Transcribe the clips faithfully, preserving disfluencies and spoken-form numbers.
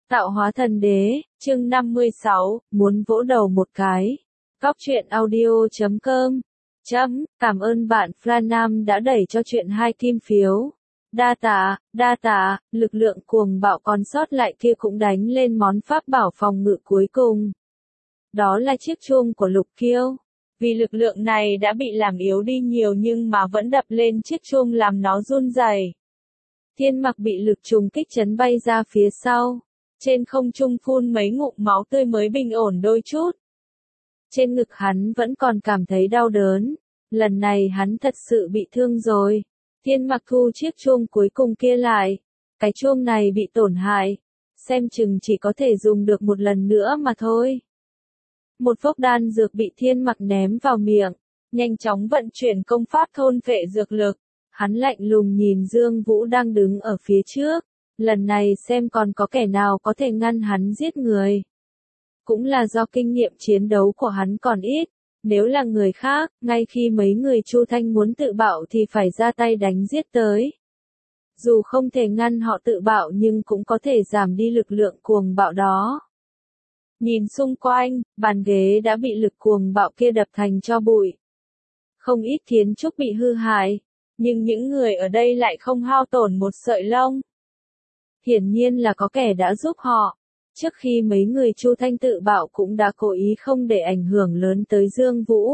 Tạo hóa thần đế, chương năm mươi sáu, muốn vỗ đầu một cái. Góc truyện audio chấm com. Chấm, cảm ơn bạn Franam đã đẩy cho chuyện hai kim phiếu. Đa tạ, đa tạ, lực lượng cuồng bạo còn sót lại kia cũng đánh lên món pháp bảo phòng ngự cuối cùng. Đó là chiếc chuông của Lục Kiêu. Vì lực lượng này đã bị làm yếu đi nhiều nhưng mà vẫn đập lên chiếc chuông làm nó run rẩy. Thiên Mặc bị lực trùng kích chấn bay ra phía sau. Trên không trung phun mấy ngụm máu tươi mới bình ổn đôi chút. Trên ngực hắn vẫn còn cảm thấy đau đớn. Lần này hắn thật sự bị thương rồi. Thiên Mặc thu chiếc chuông cuối cùng kia lại. Cái chuông này bị tổn hại. Xem chừng chỉ có thể dùng được một lần nữa mà thôi. Một phốc đan dược bị Thiên Mặc ném vào miệng. Nhanh chóng vận chuyển công pháp thôn phệ dược lực. Hắn lạnh lùng nhìn Dương Vũ đang đứng ở phía trước. Lần này xem còn có kẻ nào có thể ngăn hắn giết người. Cũng là do kinh nghiệm chiến đấu của hắn còn ít. Nếu là người khác, ngay khi mấy người Chu Thanh muốn tự bạo thì phải ra tay đánh giết tới. Dù không thể ngăn họ tự bạo nhưng cũng có thể giảm đi lực lượng cuồng bạo đó. Nhìn xung quanh, bàn ghế đã bị lực cuồng bạo kia đập thành tro bụi. Không ít kiến trúc bị hư hại, nhưng những người ở đây lại không hao tổn một sợi lông. Hiển nhiên là có kẻ đã giúp họ. Trước khi mấy người Chu Thanh tự bạo cũng đã cố ý không để ảnh hưởng lớn tới Dương Vũ.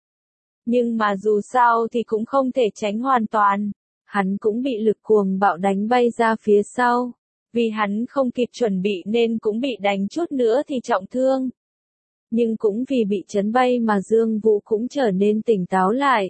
Nhưng mà dù sao thì cũng không thể tránh hoàn toàn. Hắn cũng bị lực cuồng bạo đánh bay ra phía sau. Vì hắn không kịp chuẩn bị nên cũng bị đánh chút nữa thì trọng thương. Nhưng cũng vì bị chấn bay mà Dương Vũ cũng trở nên tỉnh táo lại.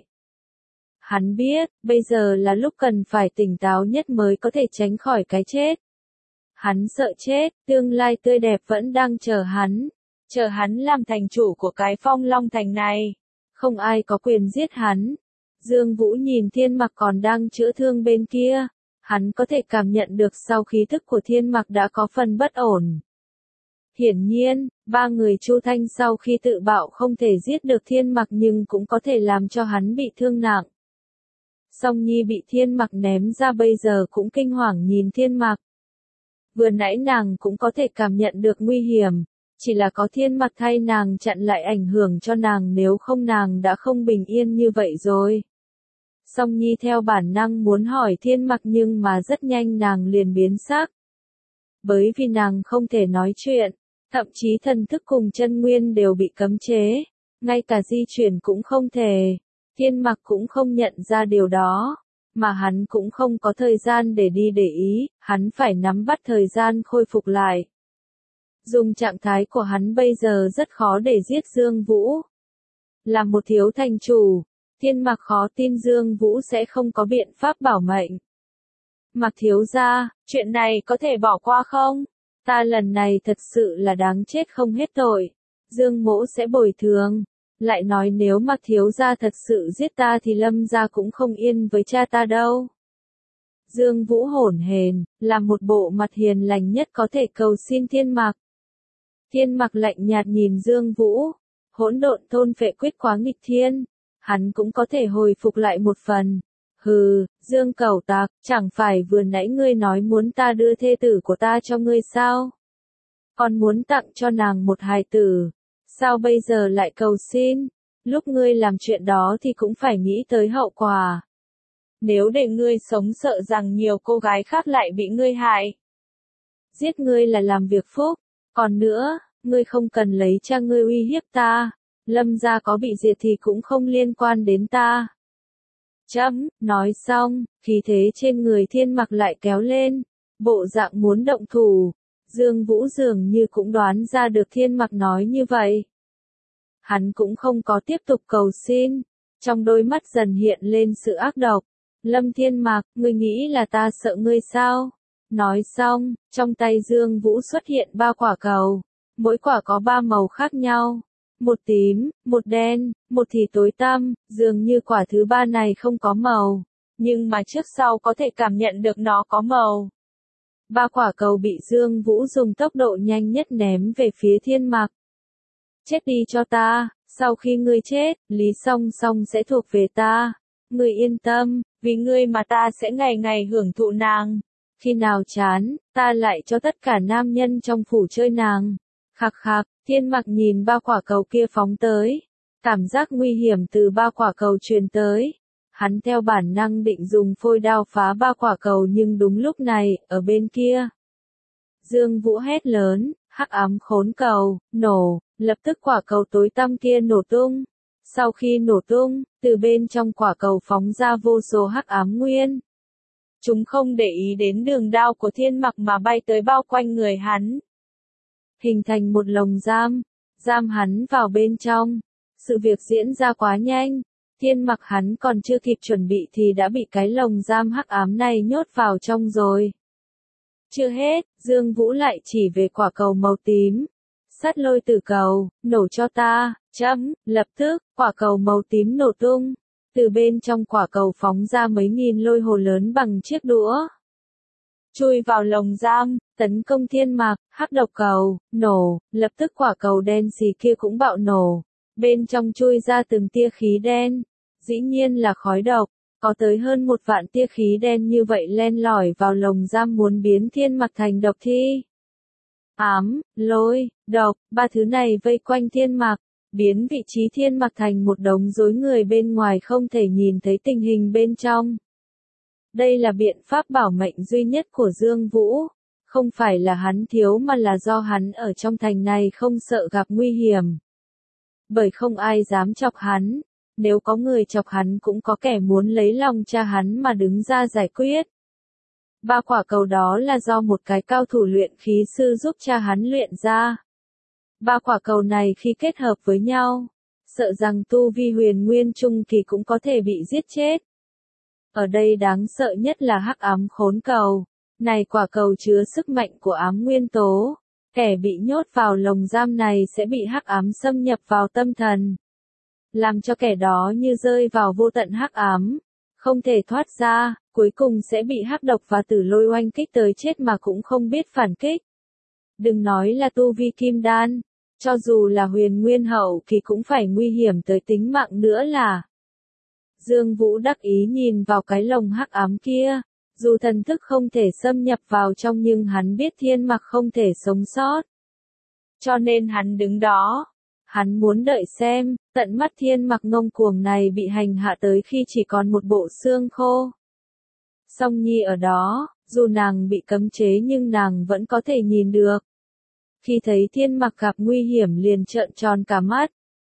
Hắn biết, bây giờ là lúc cần phải tỉnh táo nhất mới có thể tránh khỏi cái chết. Hắn sợ chết, tương lai tươi đẹp vẫn đang chờ hắn. Chờ hắn làm thành chủ của cái Phong Long Thành này. Không ai có quyền giết hắn. Dương Vũ nhìn Thiên Mặc còn đang chữa thương bên kia. Hắn có thể cảm nhận được sau khí thức của Thiên Mặc đã có phần bất ổn. Hiển nhiên, ba người Chu Thanh sau khi tự bạo không thể giết được Thiên Mặc nhưng cũng có thể làm cho hắn bị thương nặng. Song Nhi bị Thiên Mặc ném ra bây giờ cũng kinh hoàng nhìn Thiên Mặc. Vừa nãy nàng cũng có thể cảm nhận được nguy hiểm, chỉ là có Thiên Mặc thay nàng chặn lại ảnh hưởng cho nàng, nếu không nàng đã không bình yên như vậy rồi. Song Nhi theo bản năng muốn hỏi Thiên Mặc nhưng mà rất nhanh nàng liền biến sắc. Bởi vì nàng không thể nói chuyện, thậm chí thần thức cùng chân nguyên đều bị cấm chế, ngay cả di chuyển cũng không thể. Thiên Mặc cũng không nhận ra điều đó, mà hắn cũng không có thời gian để đi để ý, hắn phải nắm bắt thời gian khôi phục lại. Dùng trạng thái của hắn bây giờ rất khó để giết Dương Vũ. Là một thiếu thành chủ, Thiên Mặc khó tin Dương Vũ sẽ không có biện pháp bảo mệnh. Mặc thiếu gia, chuyện này có thể bỏ qua không? Ta lần này thật sự là đáng chết không hết tội. Dương Mỗ sẽ bồi thường. Lại nói nếu Mặc thiếu gia thật sự giết ta thì Lâm gia cũng không yên với cha ta đâu. Dương Vũ hổn hển, làm một bộ mặt hiền lành nhất có thể cầu xin Thiên Mặc. Thiên Mặc lạnh nhạt nhìn Dương Vũ, hỗn độn thôn phệ quyết quá nghịch thiên, hắn cũng có thể hồi phục lại một phần. Hừ, Dương Cẩu Tạc, chẳng phải vừa nãy ngươi nói muốn ta đưa thê tử của ta cho ngươi sao? Còn muốn tặng cho nàng một hài tử. Sao bây giờ lại cầu xin? Lúc ngươi làm chuyện đó thì cũng phải nghĩ tới hậu quả. Nếu để ngươi sống sợ rằng nhiều cô gái khác lại bị ngươi hại. Giết ngươi là làm việc phúc. Còn nữa, ngươi không cần lấy cha ngươi uy hiếp ta. Lâm gia có bị diệt thì cũng không liên quan đến ta. Chấm, nói xong, khí thế trên người Thiên Mặc lại kéo lên. Bộ dạng muốn động thủ. Dương Vũ dường như cũng đoán ra được Thiên Mặc nói như vậy. Hắn cũng không có tiếp tục cầu xin. Trong đôi mắt dần hiện lên sự ác độc. Lâm Thiên Mặc, ngươi nghĩ là ta sợ ngươi sao? Nói xong, trong tay Dương Vũ xuất hiện ba quả cầu. Mỗi quả có ba màu khác nhau. Một tím, một đen, một thì tối tăm, dường như quả thứ ba này không có màu. Nhưng mà trước sau có thể cảm nhận được nó có màu. Ba quả cầu bị Dương Vũ dùng tốc độ nhanh nhất ném về phía Thiên Mặc. Chết đi cho ta, sau khi ngươi chết, Lý Song Song sẽ thuộc về ta. Ngươi yên tâm, vì ngươi mà ta sẽ ngày ngày hưởng thụ nàng. Khi nào chán, ta lại cho tất cả nam nhân trong phủ chơi nàng. Khạc khạc, Thiên Mặc nhìn ba quả cầu kia phóng tới. Cảm giác nguy hiểm từ ba quả cầu truyền tới. Hắn theo bản năng định dùng phôi đao phá ba quả cầu nhưng đúng lúc này, ở bên kia. Dương Vũ hét lớn, hắc ám khốn cầu, nổ, lập tức quả cầu tối tăm kia nổ tung. Sau khi nổ tung, từ bên trong quả cầu phóng ra vô số hắc ám nguyên. Chúng không để ý đến đường đao của Thiên Mặc mà bay tới bao quanh người hắn. Hình thành một lồng giam, giam hắn vào bên trong. Sự việc diễn ra quá nhanh, Thiên Mặc hắn còn chưa kịp chuẩn bị thì đã bị cái lồng giam hắc ám này nhốt vào trong rồi. Chưa hết, Dương Vũ lại chỉ về quả cầu màu tím. Sắt lôi tử cầu, nổ cho ta, chấm, lập tức, quả cầu màu tím nổ tung. Từ bên trong quả cầu phóng ra mấy nghìn lôi hồ lớn bằng chiếc đũa. Chui vào lồng giam, tấn công Thiên Mặc, hắc độc cầu, nổ, lập tức quả cầu đen xì kia cũng bạo nổ. Bên trong chui ra từng tia khí đen, dĩ nhiên là khói độc, có tới hơn một vạn tia khí đen như vậy len lỏi vào lồng giam muốn biến Thiên Mặc thành độc thi. Ám, lôi, độc, ba thứ này vây quanh Thiên Mặc, biến vị trí Thiên Mặc thành một đống rối người bên ngoài không thể nhìn thấy tình hình bên trong. Đây là biện pháp bảo mệnh duy nhất của Dương Vũ, không phải là hắn thiếu mà là do hắn ở trong thành này không sợ gặp nguy hiểm. Bởi không ai dám chọc hắn, nếu có người chọc hắn cũng có kẻ muốn lấy lòng cha hắn mà đứng ra giải quyết. Ba quả cầu đó là do một cái cao thủ luyện khí sư giúp cha hắn luyện ra. Ba quả cầu này khi kết hợp với nhau, sợ rằng tu vi huyền nguyên trung kỳ cũng có thể bị giết chết. Ở đây đáng sợ nhất là hắc ám khốn cầu. Này quả cầu chứa sức mạnh của ám nguyên tố. Kẻ bị nhốt vào lồng giam này sẽ bị hắc ám xâm nhập vào tâm thần. Làm cho kẻ đó như rơi vào vô tận hắc ám. Không thể thoát ra, cuối cùng sẽ bị hắc độc và tử lôi oanh kích tới chết mà cũng không biết phản kích. Đừng nói là tu vi kim đan. Cho dù là huyền nguyên hậu kỳ cũng phải nguy hiểm tới tính mạng nữa là. Dương Vũ đắc ý nhìn vào cái lồng hắc ám kia, dù thần thức không thể xâm nhập vào trong nhưng hắn biết Thiên Mặc không thể sống sót. Cho nên hắn đứng đó, hắn muốn đợi xem, tận mắt Thiên Mặc ngông cuồng này bị hành hạ tới khi chỉ còn một bộ xương khô. Song Nhi ở đó, dù nàng bị cấm chế nhưng nàng vẫn có thể nhìn được. Khi thấy Thiên Mặc gặp nguy hiểm liền trợn tròn cả mắt.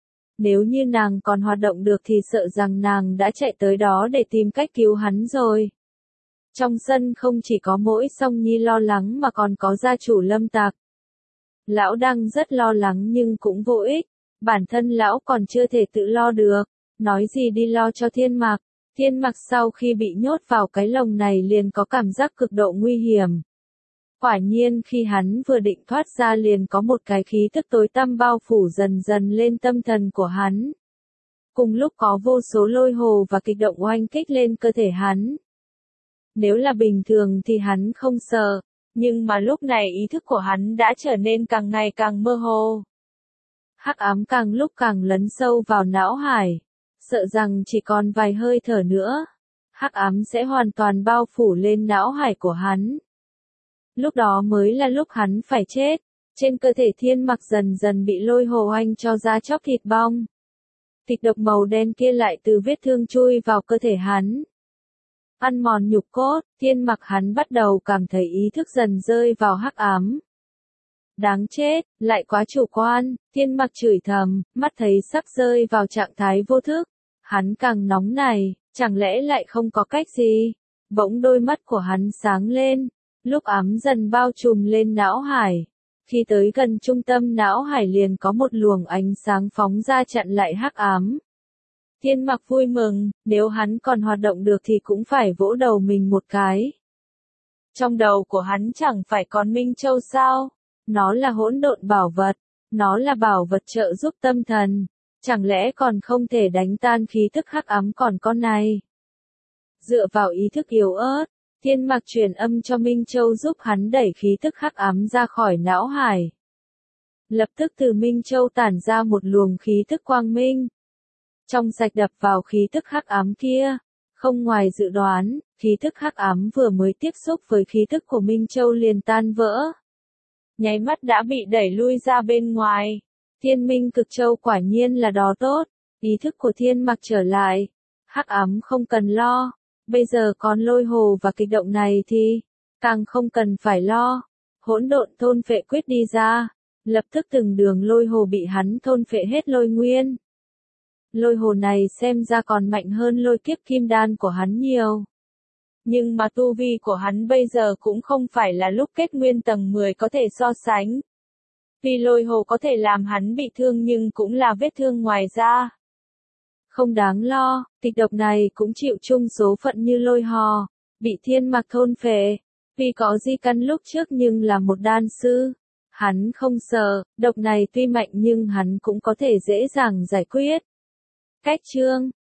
Nếu như nàng còn hoạt động được thì sợ rằng nàng đã chạy tới đó để tìm cách cứu hắn rồi. Trong sân không chỉ có mỗi Song Nhi lo lắng mà còn có gia chủ Lâm Tạc. Lão đang rất lo lắng nhưng cũng vô ích, bản thân lão còn chưa thể tự lo được, nói gì đi lo cho Thiên Mặc. Thiên Mặc sau khi bị nhốt vào cái lồng này liền có cảm giác cực độ nguy hiểm. Quả nhiên khi hắn vừa định thoát ra liền có một cái khí tức tối tăm bao phủ dần dần lên tâm thần của hắn. Cùng lúc có vô số lôi hồ và kịch động oanh kích lên cơ thể hắn. Nếu là bình thường thì hắn không sợ, nhưng mà lúc này ý thức của hắn đã trở nên càng ngày càng mơ hồ. Hắc ám càng lúc càng lấn sâu vào não hải, sợ rằng chỉ còn vài hơi thở nữa, hắc ám sẽ hoàn toàn bao phủ lên não hải của hắn. Lúc đó mới là lúc hắn phải chết, trên cơ thể Thiên Mặc dần dần bị lôi hồ oanh cho ra chóc thịt bong. Kịch độc màu đen kia lại từ vết thương chui vào cơ thể hắn. Ăn mòn nhục cốt, Thiên Mặc hắn bắt đầu cảm thấy ý thức dần rơi vào hắc ám. Đáng chết, lại quá chủ quan, Thiên Mặc chửi thầm, mắt thấy sắp rơi vào trạng thái vô thức. Hắn càng nóng này, chẳng lẽ lại không có cách gì? Bỗng đôi mắt của hắn sáng lên, lúc ám dần bao trùm lên não hải. Khi tới gần trung tâm não hải liền có một luồng ánh sáng phóng ra chặn lại hắc ám. Thiên Mặc vui mừng, nếu hắn còn hoạt động được thì cũng phải vỗ đầu mình một cái. Trong đầu của hắn chẳng phải còn Minh Châu sao? Nó là hỗn độn bảo vật, nó là bảo vật trợ giúp tâm thần, chẳng lẽ còn không thể đánh tan khí thức hắc ám còn con này? Dựa vào ý thức yếu ớt, Thiên Mặc truyền âm cho Minh Châu giúp hắn đẩy khí thức hắc ám ra khỏi não hải. Lập tức từ Minh Châu tản ra một luồng khí thức quang minh. Trong sạch đập vào khí thức hắc ám kia, không ngoài dự đoán, khí thức hắc ám vừa mới tiếp xúc với khí thức của Minh Châu liền tan vỡ. Nháy mắt đã bị đẩy lui ra bên ngoài. Thiên Minh Cực Châu quả nhiên là đó tốt. Ý thức của Thiên Mặc trở lại. Hắc ám không cần lo. Bây giờ còn lôi hồ và kịch động này thì càng không cần phải lo. Hỗn độn thôn phệ quyết đi ra. Lập tức từng đường lôi hồ bị hắn thôn phệ hết lôi nguyên. Lôi hồ này xem ra còn mạnh hơn lôi kiếp kim đan của hắn nhiều. Nhưng mà tu vi của hắn bây giờ cũng không phải là lúc kết nguyên tầng mười có thể so sánh. Vì lôi hồ có thể làm hắn bị thương nhưng cũng là vết thương ngoài da. Không đáng lo, kịch độc này cũng chịu chung số phận như lôi hò, bị Thiên Mặc thôn phệ. Vì có di căn lúc trước nhưng là một đan sư. Hắn không sợ, độc này tuy mạnh nhưng hắn cũng có thể dễ dàng giải quyết. Cách chương